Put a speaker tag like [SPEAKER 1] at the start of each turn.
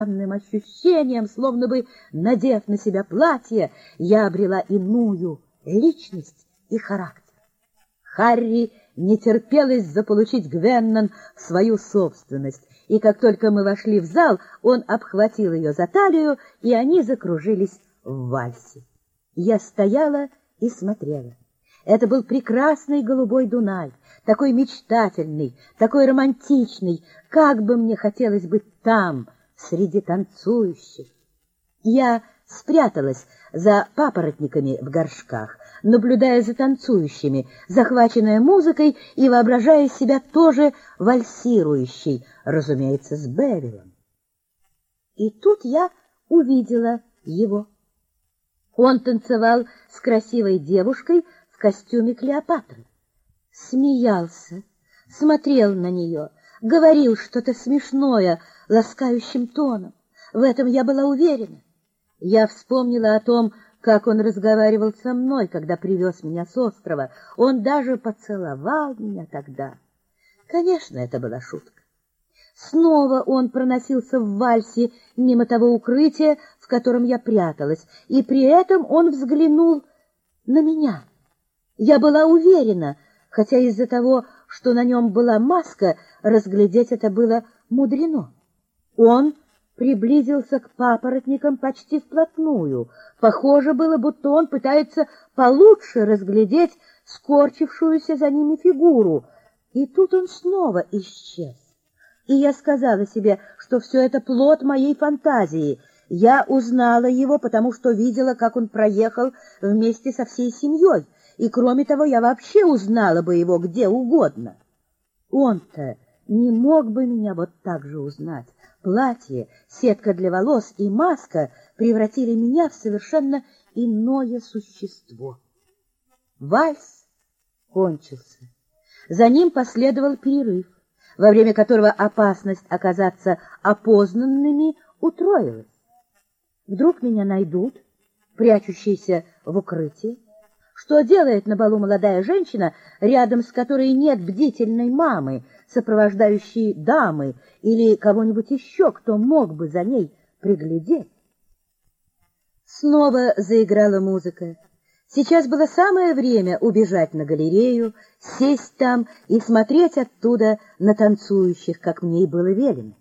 [SPEAKER 1] ощущением, словно бы, надев на себя платье, я обрела иную личность и характер. Харри не терпелось заполучить Гвеннон в свою собственность, и как только мы вошли в зал, он обхватил ее за талию, и они закружились в вальсе. Я стояла и смотрела. Это был прекрасный голубой Дунай, такой мечтательный, такой романтичный, как бы мне хотелось быть там, среди танцующих. Я спряталась за папоротниками в горшках, наблюдая за танцующими, захваченная музыкой и воображая себя тоже вальсирующей, разумеется, с Бевилом. И тут я увидела его. Он танцевал с красивой девушкой в костюме Клеопатры. Смеялся, смотрел на нее, говорил что-то смешное, ласкающим тоном. В этом я была уверена. Я вспомнила о том, как он разговаривал со мной, когда привез меня с острова. Он даже поцеловал меня тогда. Конечно, это была шутка. Снова он проносился в вальсе мимо того укрытия, в котором я пряталась, и при этом он взглянул на меня. Я была уверена, хотя из-за того, что на нем была маска, разглядеть это было мудрено. Он приблизился к папоротникам почти вплотную. Похоже было, будто он пытается получше разглядеть скорчившуюся за ними фигуру. И тут он снова исчез. И я сказала себе, что все это плод моей фантазии. Я узнала его, потому что видела, как он проехал вместе со всей семьей. И, кроме того, я вообще узнала бы его где угодно. Он-то не мог бы меня вот так же узнать. Платье, сетка для волос и маска превратили меня в совершенно иное существо. Вальс кончился. За ним последовал перерыв, во время которого опасность оказаться опознанными утроилась. Вдруг меня найдут, прячущиеся в укрытии. Что делает на балу молодая женщина, рядом с которой нет бдительной мамы, сопровождающей дамы или кого-нибудь еще, кто мог бы за ней приглядеть? Снова заиграла музыка. Сейчас было самое время убежать на галерею, сесть там и смотреть оттуда на танцующих, как мне и было велено.